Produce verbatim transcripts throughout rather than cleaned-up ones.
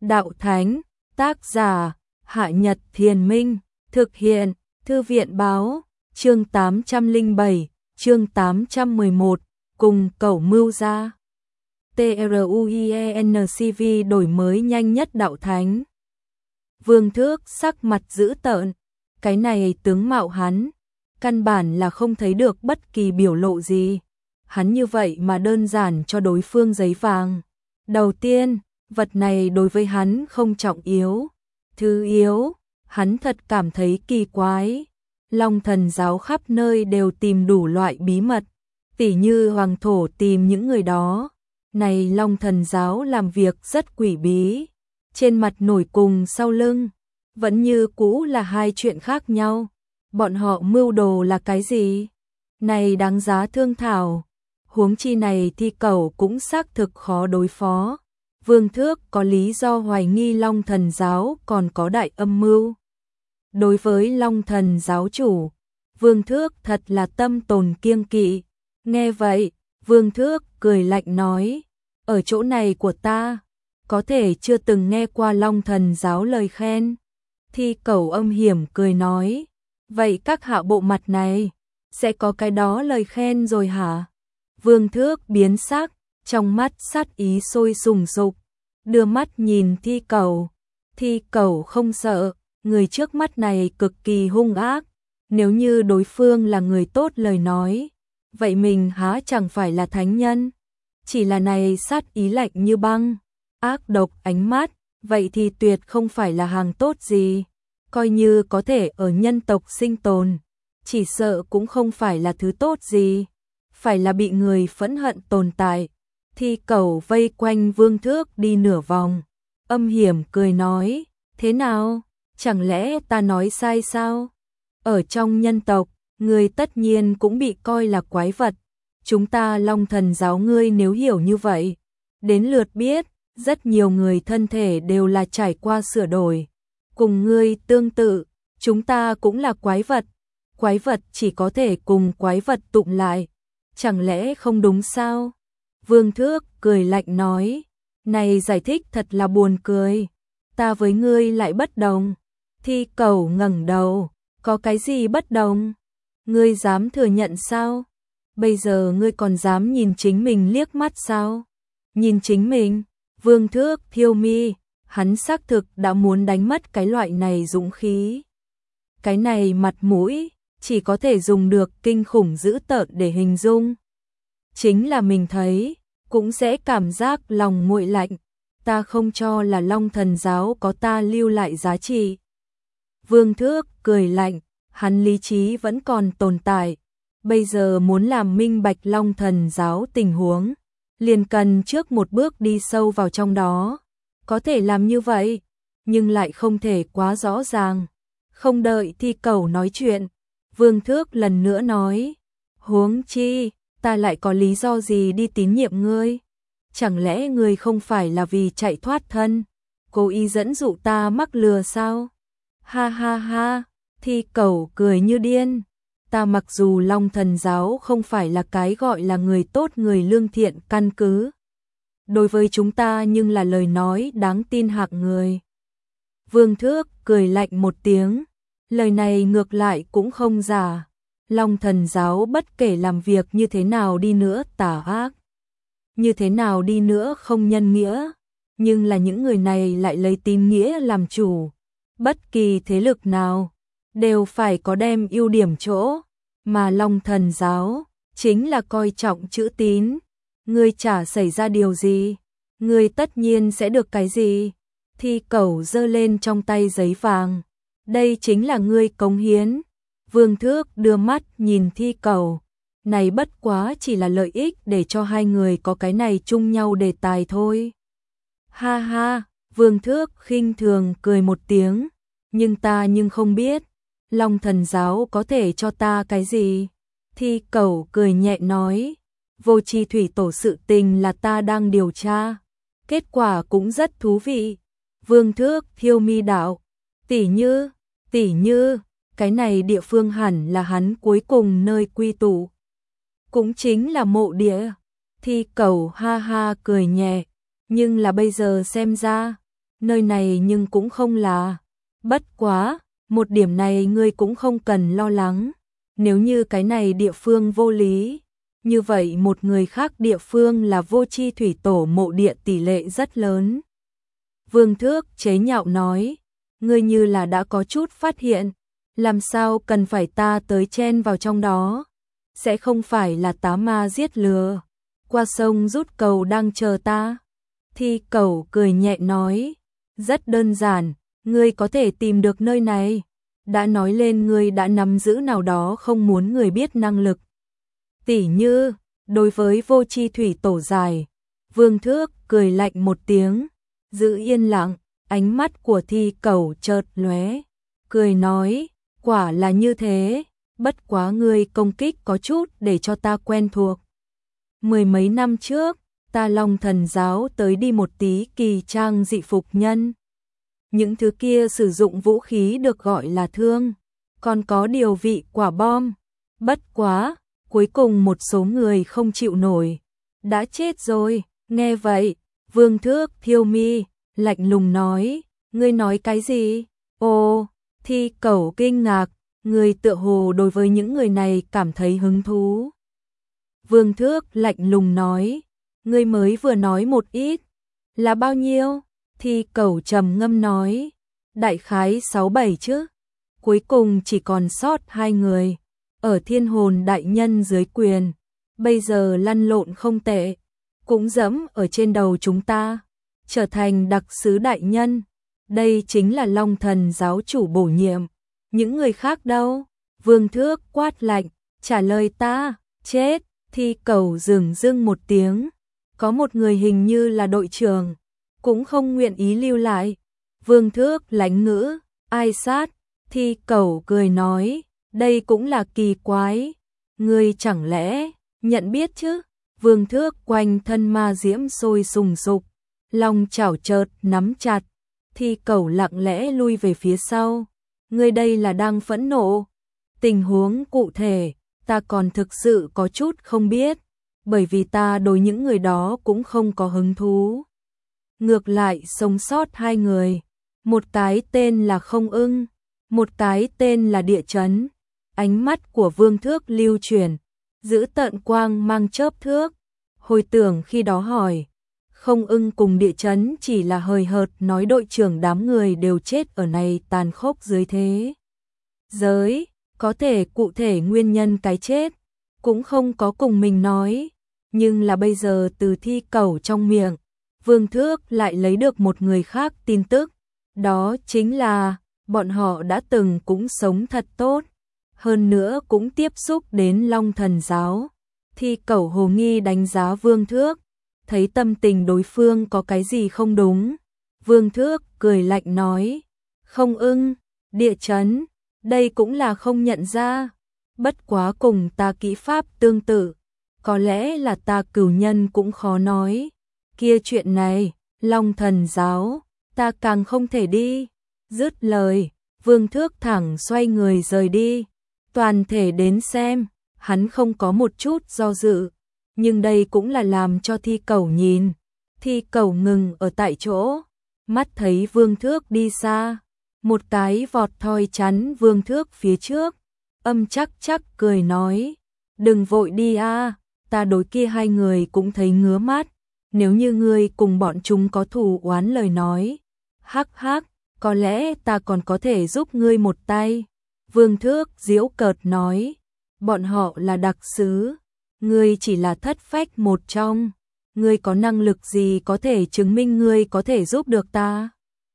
Đạo Thánh, tác giả, Hạ Nhật Thiền Minh, thực hiện, Thư viện Báo, chương tám trăm lẻ bảy, chương tám trăm mười một, cùng Cẩu Mưu Gia. TRUIENCV đổi mới nhanh nhất Đạo Thánh. Vương Thước sắc mặt dữ tợn, cái này tướng mạo hắn, căn bản là không thấy được bất kỳ biểu lộ gì. Hắn như vậy mà đơn giản cho đối phương giấy vàng. Đầu tiên, vật này đối với hắn không trọng yếu. Thứ yếu, hắn thật cảm thấy kỳ quái. Long Thần giáo khắp nơi đều tìm đủ loại bí mật, tỉ như Hoàng Thổ tìm những người đó. Này Long Thần giáo làm việc rất quỷ bí, trên mặt nổi cùng sau lưng, vẫn như cũ là hai chuyện khác nhau. Bọn họ mưu đồ là cái gì? Này đáng giá thương thảo. Huống chi này Thi Cẩu cũng xác thực khó đối phó. Vương Thước có lý do hoài nghi Long Thần giáo còn có đại âm mưu. Đối với Long Thần giáo chủ, Vương Thước thật là tâm tồn kiêng kỵ. Nghe vậy, Vương Thước cười lạnh nói, ở chỗ này của ta, có thể chưa từng nghe qua Long Thần giáo lời khen. Thi Cẩu âm hiểm cười nói, vậy các hạ bộ mặt này, sẽ có cái đó lời khen rồi hả? Vương Thước biến sắc, trong mắt sát ý sôi sùng sục, đưa mắt nhìn Thi Cẩu. Thi Cẩu không sợ, người trước mắt này cực kỳ hung ác, nếu như đối phương là người tốt lời nói, vậy mình há chẳng phải là thánh nhân. Chỉ là này sát ý lạnh như băng, ác độc ánh mắt, vậy thì tuyệt không phải là hàng tốt gì. Coi như có thể ở nhân tộc sinh tồn, chỉ sợ cũng không phải là thứ tốt gì, phải là bị người phẫn hận tồn tại. Thi Cẩu vây quanh Vương Thước đi nửa vòng, âm hiểm cười nói, thế nào, chẳng lẽ ta nói sai sao? Ở trong nhân tộc, người tất nhiên cũng bị coi là quái vật. Chúng ta Long Thần giáo ngươi nếu hiểu như vậy, đến lượt biết, rất nhiều người thân thể đều là trải qua sửa đổi. Cùng ngươi tương tự, chúng ta cũng là quái vật. Quái vật chỉ có thể cùng quái vật tụng lại. Chẳng lẽ không đúng sao? Vương Thước cười lạnh nói, này giải thích thật là buồn cười. Ta với ngươi lại bất đồng. Thi Cẩu ngẩng đầu, có cái gì bất đồng? Ngươi dám thừa nhận sao? Bây giờ ngươi còn dám nhìn chính mình liếc mắt sao? Nhìn chính mình? Vương Thước thiêu mi, hắn xác thực đã muốn đánh mất cái loại này dũng khí. Cái này mặt mũi, chỉ có thể dùng được kinh khủng dữ tợn để hình dung. Chính là mình thấy, cũng sẽ cảm giác lòng nguội lạnh. Ta không cho là Long Thần giáo có ta lưu lại giá trị. Vương Thước cười lạnh, hắn lý trí vẫn còn tồn tại. Bây giờ muốn làm minh bạch Long Thần giáo tình huống, liền cần trước một bước đi sâu vào trong đó. Có thể làm như vậy, nhưng lại không thể quá rõ ràng. Không đợi Thi Cẩu nói chuyện, Vương Thước lần nữa nói, huống chi, ta lại có lý do gì đi tín nhiệm ngươi? Chẳng lẽ ngươi không phải là vì chạy thoát thân, cố ý dẫn dụ ta mắc lừa sao? Ha ha ha, Thi Cẩu cười như điên. Ta mặc dù Long Thần giáo không phải là cái gọi là người tốt người lương thiện căn cứ, đối với chúng ta nhưng là lời nói đáng tin hạng người. Vương Thước cười lạnh một tiếng, lời này ngược lại cũng không giả. Long Thần giáo bất kể làm việc như thế nào đi nữa tà ác, như thế nào đi nữa không nhân nghĩa, nhưng là những người này lại lấy tín nghĩa làm chủ. Bất kỳ thế lực nào đều phải có đem ưu điểm chỗ, mà Long Thần giáo chính là coi trọng chữ tín. Ngươi chả xảy ra điều gì, ngươi tất nhiên sẽ được cái gì? Thi Cẩu giơ lên trong tay giấy vàng, đây chính là ngươi cống hiến. Vương Thước đưa mắt nhìn Thi Cẩu, này bất quá chỉ là lợi ích để cho hai người có cái này chung nhau đề tài thôi. Ha ha, Vương Thước khinh thường cười một tiếng, nhưng ta nhưng không biết, Long Thần giáo có thể cho ta cái gì? Thi Cẩu cười nhẹ nói, Vô Chi thủy tổ sự tình là ta đang điều tra, kết quả cũng rất thú vị. Vương Thước thiêu mi đạo, tỉ như, tỉ như, cái này địa phương hẳn là hắn cuối cùng nơi quy tụ, cũng chính là mộ địa. Thi Cẩu ha ha cười nhẹ, nhưng là bây giờ xem ra, nơi này nhưng cũng không là. Bất quá, một điểm này ngươi cũng không cần lo lắng. Nếu như cái này địa phương vô lý, như vậy một người khác địa phương là Vô Chi Thủy Tổ mộ địa tỷ lệ rất lớn. Vương Thước chế nhạo nói, ngươi như là đã có chút phát hiện, làm sao cần phải ta tới chen vào trong đó, sẽ không phải là tá ma giết lừa, qua sông rút cầu đang chờ ta. Thi Cẩu cười nhẹ nói, rất đơn giản, ngươi có thể tìm được nơi này, đã nói lên ngươi đã nắm giữ nào đó không muốn người biết năng lực. Tỉ như, đối với Vô Chi Thủy Tổ dài, Vương Thước cười lạnh một tiếng, giữ yên lặng, ánh mắt của Thi Cẩu chợt lóe, cười nói, quả là như thế, bất quá ngươi công kích có chút để cho ta quen thuộc. Mười mấy năm trước, ta Long Thần giáo tới đi một tí kỳ trang dị phục nhân. Những thứ kia sử dụng vũ khí được gọi là thương, còn có điều vị quả bom. Bất quá, cuối cùng một số người không chịu nổi, đã chết rồi. Nghe vậy, Vương Thước thiêu mi, lạnh lùng nói, ngươi nói cái gì? Ồ, Thi Cẩu kinh ngạc, người tựa hồ đối với những người này cảm thấy hứng thú. Vương Thước lạnh lùng nói, ngươi mới vừa nói một ít, là bao nhiêu? Thi Cẩu trầm ngâm nói, đại khái sáu bảy chứ. Cuối cùng chỉ còn sót hai người, ở Thiên Hồn đại nhân dưới quyền, bây giờ lăn lộn không tệ, cũng dẫm ở trên đầu chúng ta, trở thành đặc sứ đại nhân. Đây chính là Long Thần giáo chủ bổ nhiệm. Những người khác đâu? Vương Thước quát lạnh, trả lời ta, chết. Thi Cẩu dừng dưng một tiếng, có một người hình như là đội trưởng, cũng không nguyện ý lưu lại. Vương Thước lãnh ngữ, ai sát? Thi Cẩu cười nói, đây cũng là kỳ quái, ngươi chẳng lẽ nhận biết chứ? Vương Thước quanh thân ma diễm sôi sùng sục, long chảo chợt nắm chặt. Thi Cẩu lặng lẽ lui về phía sau, ngươi đây là đang phẫn nộ? Tình huống cụ thể, ta còn thực sự có chút không biết, bởi vì ta đối những người đó cũng không có hứng thú. Ngược lại sống sót hai người, một cái tên là Không Ưng, một cái tên là Địa Chấn. Ánh mắt của Vương Thước lưu chuyển, giữ tợn quang mang chớp thước. Hồi tưởng khi đó hỏi, Không Ưng cùng Địa Chấn chỉ là hời hợt nói đội trưởng đám người đều chết ở này tàn khốc dưới thế giới, có thể cụ thể nguyên nhân cái chết cũng không có cùng mình nói, nhưng là bây giờ từ Thi Cẩu trong miệng, Vương Thước lại lấy được một người khác tin tức, đó chính là bọn họ đã từng cũng sống thật tốt, hơn nữa cũng tiếp xúc đến Long Thần giáo. Thi Cẩu hồ nghi đánh giá Vương Thước, thấy tâm tình đối phương có cái gì không đúng. Vương Thước cười lạnh nói, Không Ưng, Địa Chấn, đây cũng là không nhận ra, bất quá cùng ta kỹ pháp tương tự, có lẽ là ta cửu nhân cũng khó nói. Kia chuyện này, Long Thần giáo, ta càng không thể đi. Dứt lời, Vương Thước thẳng xoay người rời đi. Toàn thể đến xem, hắn không có một chút do dự, nhưng đây cũng là làm cho Thi Cẩu nhìn. Thi Cẩu ngừng ở tại chỗ, mắt thấy Vương Thước đi xa, một cái vọt thoi chắn Vương Thước phía trước, âm chắc chắc cười nói, đừng vội đi a, ta đối kia hai người cũng thấy ngứa mắt, nếu như ngươi cùng bọn chúng có thù oán lời nói, hắc hắc, có lẽ ta còn có thể giúp ngươi một tay. Vương Thước giễu cợt nói, bọn họ là đặc sứ, ngươi chỉ là thất phách một trong, ngươi có năng lực gì có thể chứng minh ngươi có thể giúp được ta?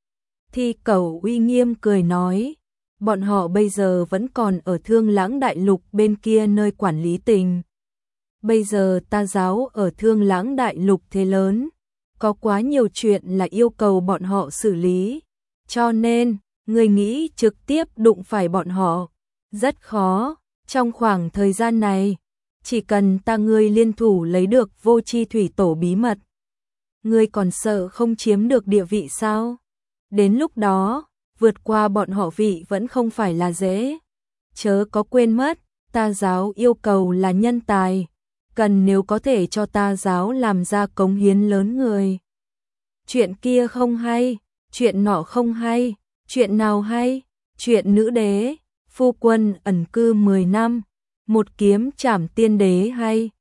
Thi Cẩu uy nghiêm cười nói, bọn họ bây giờ vẫn còn ở Thương Lãng Đại Lục bên kia nơi quản lý tình. Bây giờ ta giáo ở Thương Lãng Đại Lục thế lớn, có quá nhiều chuyện là yêu cầu bọn họ xử lý, cho nên, ngươi nghĩ trực tiếp đụng phải bọn họ, rất khó. Trong khoảng thời gian này, chỉ cần ta ngươi liên thủ lấy được Vô Chi Thủy Tổ bí mật, ngươi còn sợ không chiếm được địa vị sao? Đến lúc đó, vượt qua bọn họ vị vẫn không phải là dễ. Chớ có quên mất, ta giáo yêu cầu là nhân tài, cần nếu có thể cho ta giáo làm ra cống hiến lớn người. Chuyện kia không hay, chuyện nọ không hay, chuyện nào hay, chuyện nữ đế, phu quân ẩn cư mười năm, một kiếm trảm tiên đế hay,